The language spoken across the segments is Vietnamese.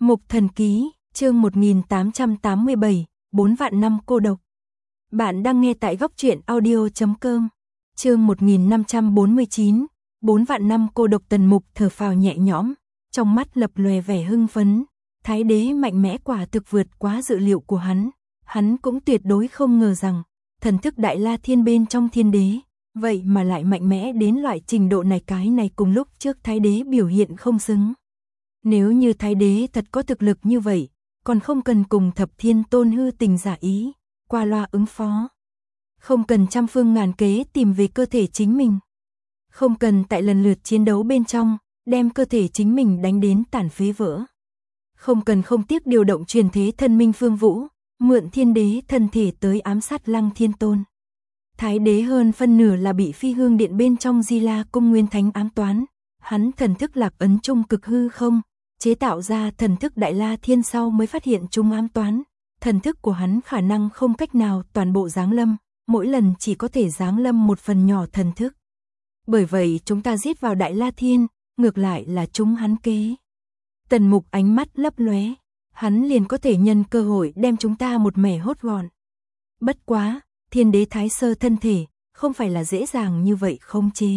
Mục Thần Ký, chương 1887, 4 vạn năm cô độc. Bạn đang nghe tại góc truyện audio.com. Chương 1549, 4 vạn năm cô độc. Tần Mục thở phào nhẹ nhõm, trong mắt lập lòe vẻ hưng phấn. Thái đế mạnh mẽ quả thực vượt quá dự liệu của hắn. Hắn cũng tuyệt đối không ngờ rằng thần thức Đại La Thiên bên trong thiên đế, vậy mà lại mạnh mẽ đến loại trình độ này. Cái này cùng lúc trước Thái đế biểu hiện không xứng. Nếu như Thái đế thật có thực lực như vậy, còn không cần cùng Thập Thiên Tôn hư tình giả ý, qua loa ứng phó. Không cần trăm phương ngàn kế tìm về cơ thể chính mình. Không cần tại lần lượt chiến đấu bên trong, đem cơ thể chính mình đánh đến tàn phế vỡ. Không cần không tiếc điều động truyền thế thân Minh Phương Vũ, mượn thiên đế thân thể tới ám sát Lăng Thiên Tôn. Thái đế hơn phân nửa là bị Phi Hương Điện bên trong Di La Cung Nguyên Thánh ám toán. Hắn thần thức lạc ấn trung cực hư không, chế tạo ra thần thức Đại La Thiên sau mới phát hiện chúng ám toán. Thần thức của hắn khả năng không cách nào toàn bộ giáng lâm, mỗi lần chỉ có thể giáng lâm một phần nhỏ thần thức. Bởi vậy chúng ta giết vào Đại La Thiên, ngược lại là chúng hắn kế. Tần Mục ánh mắt lấp lóe, hắn liền có thể nhân cơ hội đem chúng ta một mẻ hốt gọn. Bất quá, thiên đế thái sơ thân thể, không phải là dễ dàng như vậy khống chế.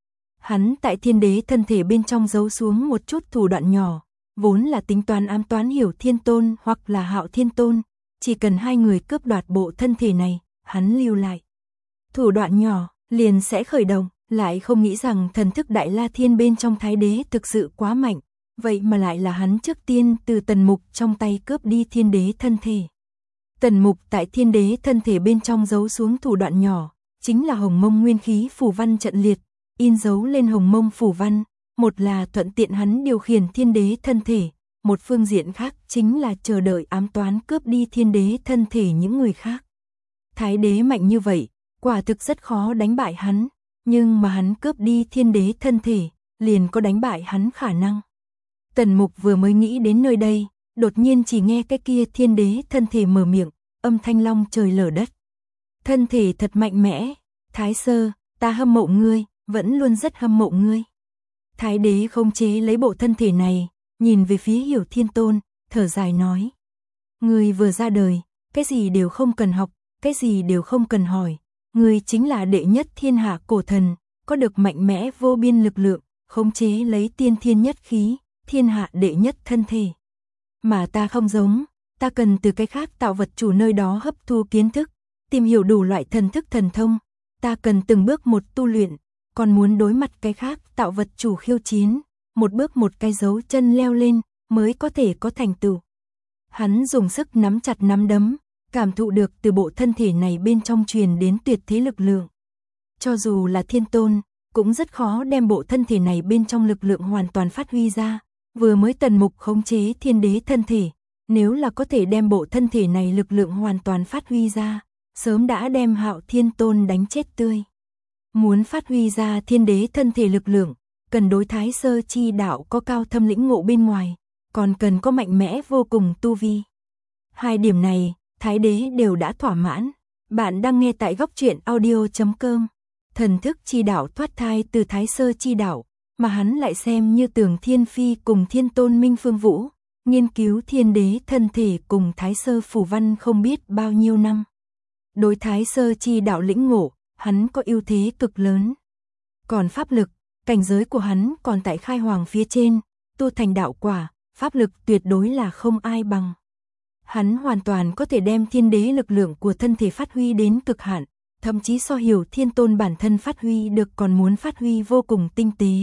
Hắn tại thiên đế thân thể bên trong giấu xuống một chút thủ đoạn nhỏ, vốn là tính toán ám toán Hiểu Thiên Tôn hoặc là Hạo Thiên Tôn, chỉ cần hai người cướp đoạt bộ thân thể này, hắn lưu lại. Thủ đoạn nhỏ, liền sẽ khởi động, lại không nghĩ rằng thần thức Đại La Thiên bên trong Thái đế thực sự quá mạnh, vậy mà lại là hắn trước tiên từ Tần Mục trong tay cướp đi thiên đế thân thể. Tần Mục tại thiên đế thân thể bên trong giấu xuống thủ đoạn nhỏ, chính là Hồng Mông Nguyên Khí phù văn trận liệt, in dấu lên Hồng Mông phù văn, một là thuận tiện hắn điều khiển thiên đế thân thể, một phương diện khác chính là chờ đợi ám toán cướp đi thiên đế thân thể những người khác. Thái đế mạnh như vậy, quả thực rất khó đánh bại hắn, nhưng mà hắn cướp đi thiên đế thân thể, liền có đánh bại hắn khả năng. Tần Mục vừa mới nghĩ đến nơi đây, đột nhiên chỉ nghe cái kia thiên đế thân thể mở miệng, âm thanh long trời lở đất. Thân thể thật mạnh mẽ, Thái Sơ, ta hâm mộ ngươi, vẫn luôn rất hâm mộ ngươi. Thái đế khống chế lấy bộ thân thể này, nhìn về phía Hiểu Thiên Tôn, thở dài nói. Ngươi vừa ra đời, cái gì đều không cần học, cái gì đều không cần hỏi. Ngươi chính là đệ nhất thiên hạ cổ thần, có được mạnh mẽ vô biên lực lượng, khống chế lấy tiên thiên nhất khí, thiên hạ đệ nhất thân thể. Mà ta không giống, ta cần từ cái khác tạo vật chủ nơi đó hấp thu kiến thức, tìm hiểu đủ loại thần thức thần thông. Ta cần từng bước một tu luyện, còn muốn đối mặt cái khác tạo vật chủ khiêu chiến, một bước một cái dấu chân leo lên, mới có thể có thành tựu. Hắn dùng sức nắm chặt nắm đấm, cảm thụ được từ bộ thân thể này bên trong truyền đến tuyệt thế lực lượng. Cho dù là Thiên Tôn, cũng rất khó đem bộ thân thể này bên trong lực lượng hoàn toàn phát huy ra. Vừa mới Tần Mục khống chế thiên đế thân thể, nếu là có thể đem bộ thân thể này lực lượng hoàn toàn phát huy ra, sớm đã đem Hạo Thiên Tôn đánh chết tươi. Muốn phát huy ra thiên đế thân thể lực lượng, cần đối Thái Sơ chi đạo có cao thâm lĩnh ngộ bên ngoài, còn cần có mạnh mẽ vô cùng tu vi. Hai điểm này, Thái đế đều đã thỏa mãn. Bạn đang nghe tại góc truyện audio.com. Thần thức chi đạo thoát thai từ Thái Sơ chi đạo, mà hắn lại xem như Tưởng Thiên Phi cùng Thiên Tôn Minh Phương Vũ, nghiên cứu thiên đế thân thể cùng Thái Sơ phù văn không biết bao nhiêu năm. Đối Thái Sơ chi đạo lĩnh ngộ, hắn có ưu thế cực lớn. Còn pháp lực, cảnh giới của hắn còn tại khai hoàng phía trên, tu thành đạo quả, pháp lực tuyệt đối là không ai bằng. Hắn hoàn toàn có thể đem thiên đế lực lượng của thân thể phát huy đến cực hạn, thậm chí so Hiểu Thiên Tôn bản thân phát huy được còn muốn phát huy vô cùng tinh tế.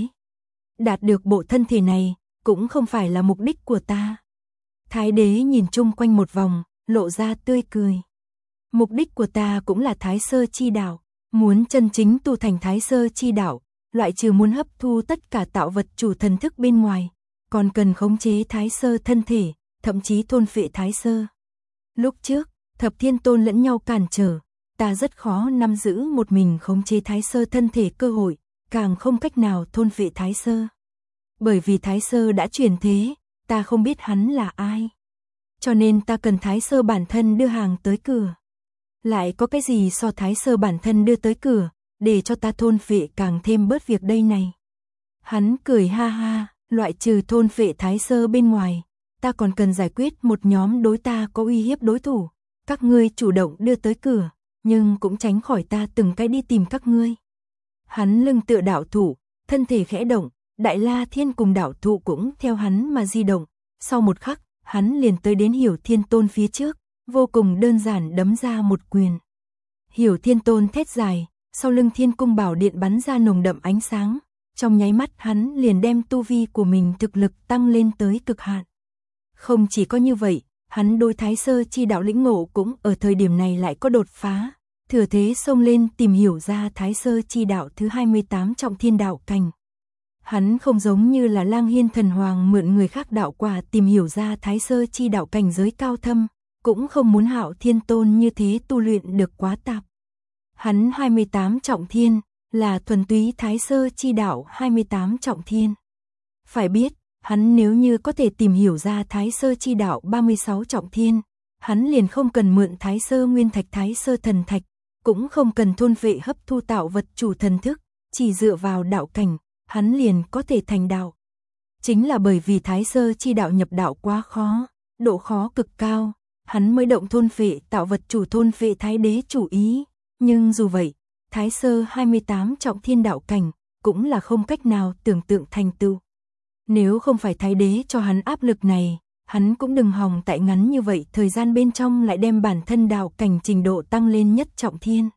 Đạt được bộ thân thể này, cũng không phải là mục đích của ta. Thái đế nhìn chung quanh một vòng, lộ ra tươi cười. Mục đích của ta cũng là Thái Sơ chi đạo, muốn chân chính tu thành Thái Sơ chi đạo, loại trừ muốn hấp thu tất cả tạo vật chủ thần thức bên ngoài, còn cần khống chế Thái Sơ thân thể, thậm chí thôn phệ Thái Sơ. Lúc trước, Thập Thiên Tôn lẫn nhau cản trở, ta rất khó nắm giữ một mình khống chế Thái Sơ thân thể cơ hội, càng không cách nào thôn phệ Thái Sơ. Bởi vì Thái Sơ đã chuyển thế, ta không biết hắn là ai. Cho nên ta cần Thái Sơ bản thân đưa hàng tới cửa. Lại có cái gì so Thái Sơ bản thân đưa tới cửa, để cho ta thôn phệ càng thêm bớt việc đây này. Hắn cười ha ha, loại trừ thôn phệ Thái Sơ bên ngoài, ta còn cần giải quyết một nhóm đối ta có uy hiếp đối thủ. Các ngươi chủ động đưa tới cửa, nhưng cũng tránh khỏi ta từng cái đi tìm các ngươi. Hắn lưng tựa đạo thụ, thân thể khẽ động, Đại La Thiên cùng đạo thụ cũng theo hắn mà di động. Sau một khắc, hắn liền tới đến Hiểu Thiên Tôn phía trước, vô cùng đơn giản đấm ra một quyền. Hiểu Thiên Tôn thét dài, sau lưng Thiên Cung Bảo Điện bắn ra nồng đậm ánh sáng, trong nháy mắt hắn liền đem tu vi của mình thực lực tăng lên tới cực hạn. Không chỉ có như vậy, hắn đối Thái Sơ chi đạo lĩnh ngộ cũng ở thời điểm này lại có đột phá, thừa thế xông lên tìm hiểu ra Thái Sơ chi đạo thứ 28 trọng thiên đạo cảnh. Hắn không giống như là Lang Hiên Thần Hoàng mượn người khác đạo quả tìm hiểu ra Thái Sơ chi đạo cảnh giới cao thâm, cũng không muốn Hạo Thiên Tôn như thế tu luyện được quá tạp. Hắn 28 trọng thiên, là thuần túy Thái Sơ chi đạo 28 trọng thiên. Phải biết, hắn nếu như có thể tìm hiểu ra Thái Sơ chi đạo 36 trọng thiên, hắn liền không cần mượn Thái Sơ Nguyên Thạch Thái Sơ Thần Thạch, cũng không cần thôn vệ hấp thu tạo vật chủ thần thức, chỉ dựa vào đạo cảnh, hắn liền có thể thành đạo. Chính là bởi vì Thái Sơ chi đạo nhập đạo quá khó, độ khó cực cao, hắn mới động thôn vệ tạo vật chủ thôn vệ Thái Đế chủ ý, nhưng dù vậy, Thái Sơ 28 trọng thiên đạo cảnh, cũng là không cách nào tưởng tượng thành tựu. Nếu không phải Thái Đế cho hắn áp lực này, hắn cũng đừng hòng tại ngắn như vậy thời gian bên trong lại đem bản thân đạo cảnh trình độ tăng lên nhất trọng thiên.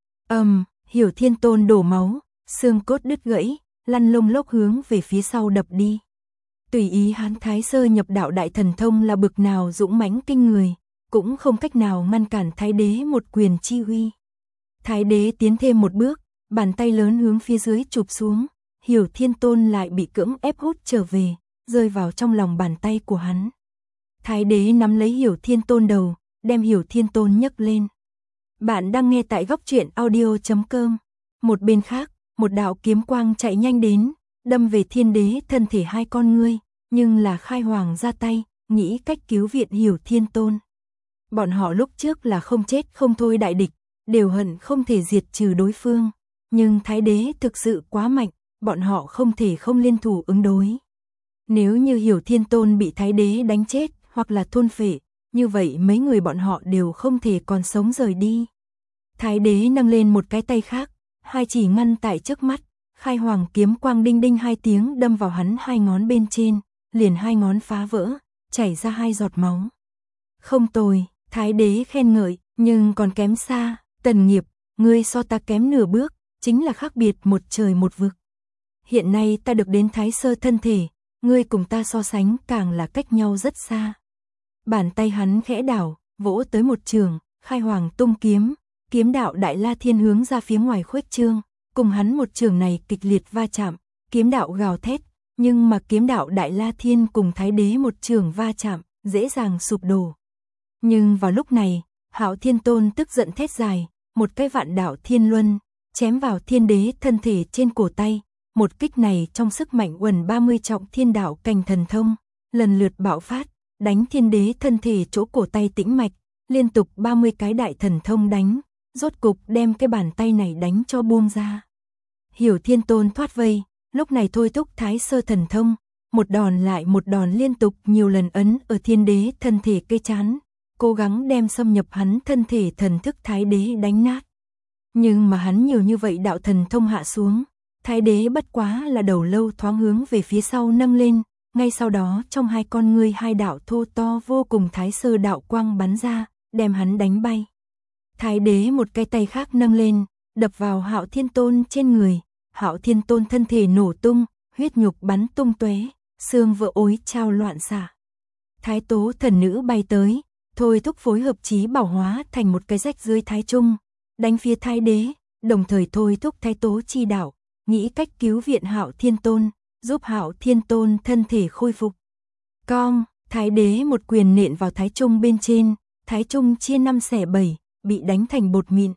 Hiểu Thiên Tôn đổ máu, xương cốt đứt gãy, lăn lông lốc hướng về phía sau đập đi. Tùy ý hắn Thái Sơ nhập đạo đại thần thông là bực nào dũng mãnh kinh người, cũng không cách nào ngăn cản Thái Đế một quyền chi uy. Thái Đế tiến thêm một bước, bàn tay lớn hướng phía dưới chụp xuống, Hiểu Thiên Tôn lại bị cưỡng ép hút trở về, rơi vào trong lòng bàn tay của hắn. Thái Đế nắm lấy Hiểu Thiên Tôn đầu, đem Hiểu Thiên Tôn nhấc lên. Bạn đang nghe tại góc truyện audio.com. Một bên khác, một đạo kiếm quang chạy nhanh đến, đâm về Thiên Đế thân thể hai con ngươi, nhưng là Khai Hoàng ra tay, nghĩ cách cứu viện Hiểu Thiên Tôn. Bọn họ lúc trước là không chết không thôi đại địch, đều hận không thể diệt trừ đối phương, nhưng Thái Đế thực sự quá mạnh, bọn họ không thể không liên thủ ứng đối. Nếu như Hiểu Thiên Tôn bị Thái Đế đánh chết hoặc là thôn phệ, như vậy mấy người bọn họ đều không thể còn sống rời đi. Thái Đế nâng lên một cái tay khác, hai chỉ ngăn tại trước mắt, Khai Hoàng kiếm quang đinh đinh hai tiếng đâm vào hắn hai ngón bên trên, liền hai ngón phá vỡ, chảy ra hai giọt máu. Không tồi, Thái Đế khen ngợi, nhưng còn kém xa, Tần Nghiệp, ngươi so ta kém nửa bước, chính là khác biệt một trời một vực. Hiện nay ta được đến Thái Sơ thân thể, ngươi cùng ta so sánh càng là cách nhau rất xa. Bàn tay hắn khẽ đảo, vỗ tới một trường, Khai Hoàng tung kiếm, kiếm đạo Đại La Thiên hướng ra phía ngoài khuếch trương, cùng hắn một trường này kịch liệt va chạm, kiếm đạo gào thét, nhưng mà kiếm đạo Đại La Thiên cùng Thái Đế một trường va chạm, dễ dàng sụp đổ. Nhưng vào lúc này, Hạo Thiên Tôn tức giận thét dài, một cái vạn đạo thiên luân, chém vào Thiên Đế thân thể trên cổ tay, một kích này trong sức mạnh uẩn 30 trọng thiên đạo cảnh thần thông, lần lượt bạo phát, đánh Thiên Đế thân thể chỗ cổ tay tĩnh mạch, liên tục 30 cái đại thần thông đánh, rốt cục đem cái bàn tay này đánh cho buông ra. Hiểu Thiên Tôn thoát vây, lúc này thôi thúc Thái Sơ thần thông, một đòn lại một đòn liên tục nhiều lần ấn ở Thiên Đế thân thể cây chán, cố gắng đem xâm nhập hắn thân thể thần thức Thái Đế đánh nát. Nhưng mà hắn nhiều như vậy đạo thần thông hạ xuống, Thái Đế bất quá là đầu lâu thoáng hướng về phía sau nâng lên, ngay sau đó trong hai con ngươi hai đạo thô to vô cùng Thái Sơ đạo quang bắn ra, đem hắn đánh bay. Thái Đế một cái tay khác nâng lên, đập vào Hạo Thiên Tôn trên người, Hạo Thiên Tôn thân thể nổ tung, huyết nhục bắn tung tóe, xương vỡ ối trao loạn xạ. Thái Tố thần nữ bay tới, thôi thúc phối hợp chí bảo hóa thành một cái rách dưới Thái Trung, đánh phía Thái Đế, đồng thời thôi thúc Thái Tố chi đạo, nghĩ cách cứu viện Hạo Thiên Tôn, giúp Hạo Thiên Tôn thân thể khôi phục. Cong, Thái Đế một quyền nện vào Thái Trung bên trên, Thái Trung chia 5 xẻ 7, bị đánh thành bột mịn.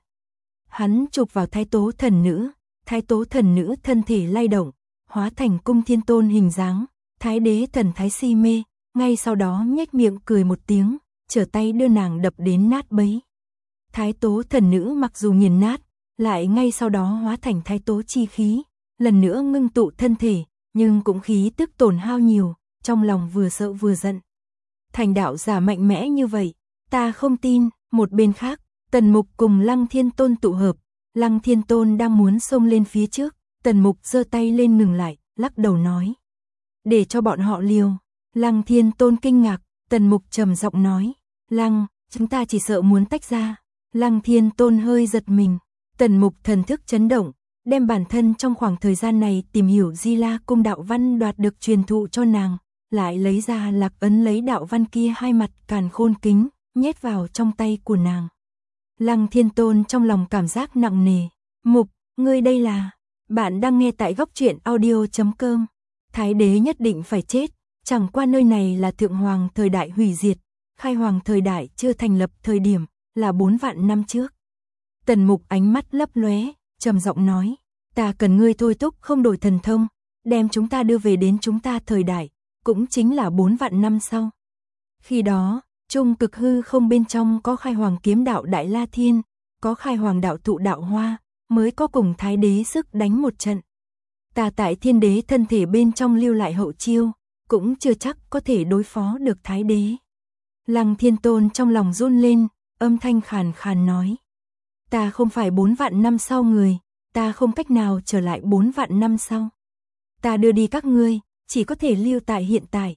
Hắn chụp vào Thái Tố thần nữ, Thái Tố thần nữ thân thể lay động, hóa thành Cung Thiên Tôn hình dáng, Thái Đế thần thái si mê, ngay sau đó nhếch miệng cười một tiếng, trở tay đưa nàng đập đến nát bấy. Thái Tố thần nữ mặc dù nghiền nát, lại ngay sau đó hóa thành Thái Tố chi khí, lần nữa ngưng tụ thân thể, nhưng cũng khí tức tổn hao nhiều, trong lòng vừa sợ vừa giận. thành đạo giả mạnh mẽ như vậy, ta không tin. Một bên khác, Tần Mục cùng Lăng Thiên Tôn tụ hợp, Lăng Thiên Tôn đang muốn xông lên phía trước, Tần Mục giơ tay lên ngừng lại, lắc đầu nói. Để cho bọn họ liều. Lăng Thiên Tôn kinh ngạc, Tần Mục trầm giọng nói. Lăng, chúng ta chỉ sợ muốn tách ra. Lăng Thiên Tôn hơi giật mình, Tần Mục thần thức chấn động, đem bản thân trong khoảng thời gian này tìm hiểu Di La Cung đạo văn đoạt được truyền thụ cho nàng, lại lấy ra lạc ấn lấy đạo văn kia hai mặt càn khôn kính, nhét vào trong tay của nàng. Lăng Thiên Tôn trong lòng cảm giác nặng nề. Mục, ngươi đây là... Bạn đang nghe tại góc truyện audio.com. Thái đế nhất định phải chết, chẳng qua nơi này là Thượng Hoàng thời đại hủy diệt, Khai Hoàng thời đại chưa thành lập thời điểm, là 4 vạn năm trước. Tần Mục ánh mắt lấp lóe, trầm giọng nói, ta cần ngươi thôi thúc không đổi thần thông, đem chúng ta đưa về đến chúng ta thời đại, cũng chính là 4 vạn năm sau. Khi đó, trung cực hư không bên trong có Khai Hoàng kiếm đạo Đại La Thiên, có Khai Hoàng đạo thụ đạo hoa, mới có cùng Thái đế sức đánh một trận. Ta tại Thiên đế thân thể bên trong lưu lại hậu chiêu, cũng chưa chắc có thể đối phó được Thái đế. Lăng Thiên Tôn trong lòng run lên, âm thanh khàn khàn nói. Ta không phải 4 vạn năm sau người, ta không cách nào trở lại 4 vạn năm sau. Ta đưa đi các ngươi, chỉ có thể lưu tại hiện tại.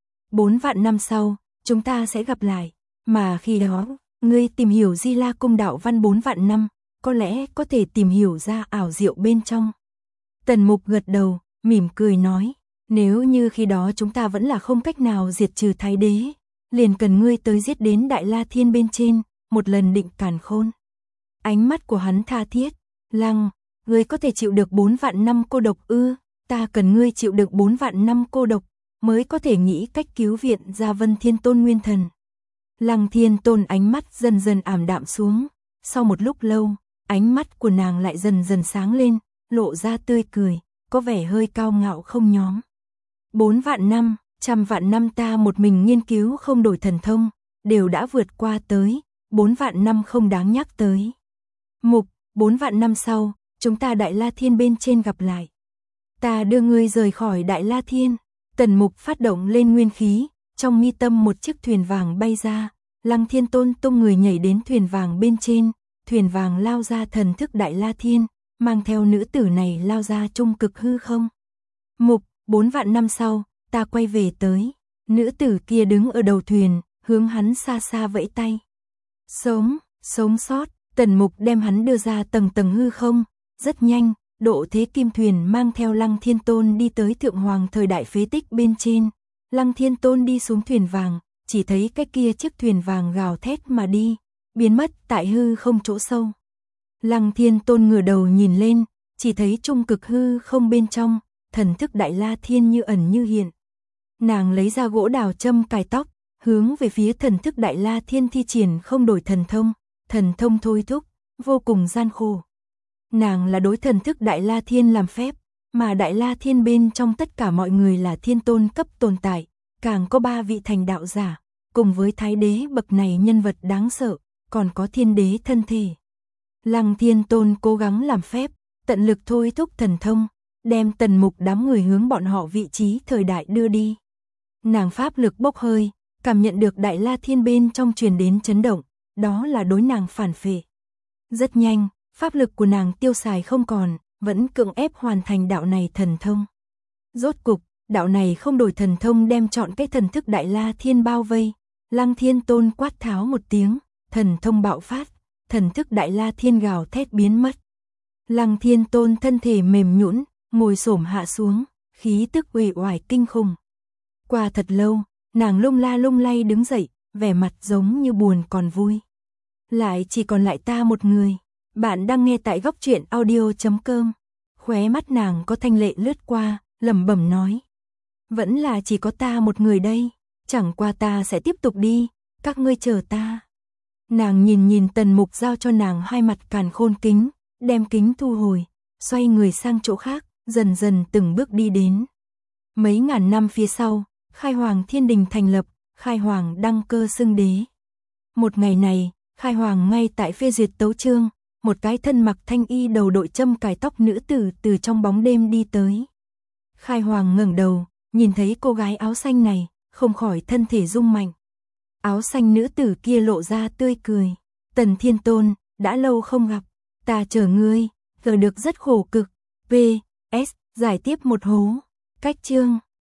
4 vạn năm sau, chúng ta sẽ gặp lại, mà khi đó, ngươi tìm hiểu Di La Cung đạo văn 4 vạn năm, có lẽ có thể tìm hiểu ra ảo diệu bên trong. Tần Mục gật đầu, mỉm cười nói, nếu như khi đó chúng ta vẫn là không cách nào diệt trừ Thái đế, liền cần ngươi tới giết đến Đại La Thiên bên trên, một lần định càn khôn. Ánh mắt của hắn tha thiết, Lăng, ngươi có thể chịu được 4 vạn năm cô độc ư? Ta cần ngươi chịu được 4 vạn năm cô độc, mới có thể nghĩ cách cứu viện ra Vân Thiên Tôn nguyên thần. Lăng Thiên Tôn ánh mắt dần dần ảm đạm xuống, sau một lúc lâu, ánh mắt của nàng lại dần dần sáng lên, lộ ra tươi cười, có vẻ hơi cao ngạo không nhóm. 4 vạn năm, 100 vạn năm ta một mình nghiên cứu không đổi thần thông, đều đã vượt qua tới, 4 vạn năm không đáng nhắc tới. Mục, 4 vạn năm sau, chúng ta Đại La Thiên bên trên gặp lại. Ta đưa ngươi rời khỏi Đại La Thiên. Tần Mục phát động lên nguyên khí, trong mi tâm một chiếc thuyền vàng bay ra, Lăng Thiên Tôn tung người nhảy đến thuyền vàng bên trên, thuyền vàng lao ra thần thức Đại La Thiên, mang theo nữ tử này lao ra trung cực hư không. Mục, 4 vạn năm sau, ta quay về tới, nữ tử kia đứng ở đầu thuyền, hướng hắn xa xa vẫy tay. Sống sót, Tần Mục đem hắn đưa ra tầng tầng hư không, rất nhanh, Độ Thế Kim thuyền mang theo Lăng Thiên Tôn đi tới Thượng Hoàng thời đại phế tích bên trên. Lăng Thiên Tôn đi xuống thuyền vàng, chỉ thấy cái kia chiếc thuyền vàng gào thét mà đi, biến mất tại hư không chỗ sâu. Lăng Thiên Tôn ngửa đầu nhìn lên, chỉ thấy trung cực hư không bên trong, thần thức Đại La Thiên như ẩn như hiện. Nàng lấy ra gỗ đào châm cài tóc, hướng về phía thần thức Đại La Thiên thi triển không đổi thần thông thôi thúc, vô cùng gian khổ. Nàng là đối thần thức Đại La Thiên làm phép, mà Đại La Thiên bên trong tất cả mọi người là thiên tôn cấp tồn tại, càng có 3 vị thành đạo giả, cùng với Thái đế bậc này nhân vật đáng sợ, còn có Thiên đế thân thể. Lăng Thiên Tôn cố gắng làm phép, tận lực thôi thúc thần thông, đem Tần Mục đám người hướng bọn họ vị trí thời đại đưa đi. Nàng pháp lực bốc hơi, cảm nhận được Đại La Thiên bên trong truyền đến chấn động, đó là đối nàng phản phệ. Rất nhanh, pháp lực của nàng tiêu xài không còn, vẫn cưỡng ép hoàn thành đạo này thần thông. Rốt cục, đạo này không đổi thần thông đem trọn cái thần thức Đại La Thiên bao vây. Lăng Thiên Tôn quát tháo một tiếng, thần thông bạo phát, thần thức Đại La Thiên gào thét biến mất. Lăng Thiên Tôn thân thể mềm nhũn, ngồi xổm hạ xuống, khí tức uể oải kinh khủng. Qua thật lâu, nàng lung la lung lay đứng dậy, vẻ mặt giống như buồn còn vui. Lại chỉ còn lại ta một người. Bạn đang nghe tại góc truyện audio.com. Khóe mắt nàng có thanh lệ lướt qua, lẩm bẩm nói. Vẫn là chỉ có ta một người đây, chẳng qua ta sẽ tiếp tục đi, các ngươi chờ ta. Nàng nhìn Tần Mục giao cho nàng hai mặt càn khôn kính, đem kính thu hồi, xoay người sang chỗ khác, dần dần từng bước đi đến. Mấy ngàn năm phía sau, Khai Hoàng Thiên Đình thành lập, Khai Hoàng đăng cơ xưng đế. Một ngày này, Khai Hoàng ngay tại phê duyệt tấu chương, một cái thân mặc thanh y đầu đội châm cài tóc nữ tử từ trong bóng đêm đi tới. Khai Hoàng ngẩng đầu, nhìn thấy cô gái áo xanh này, không khỏi thân thể rung mạnh, Áo xanh nữ tử kia lộ ra tươi cười. Tần Thiên Tôn, đã lâu không gặp, ta chờ ngươi, giờ được rất khổ cực. V.S. Giải tiếp một hố. Cách chương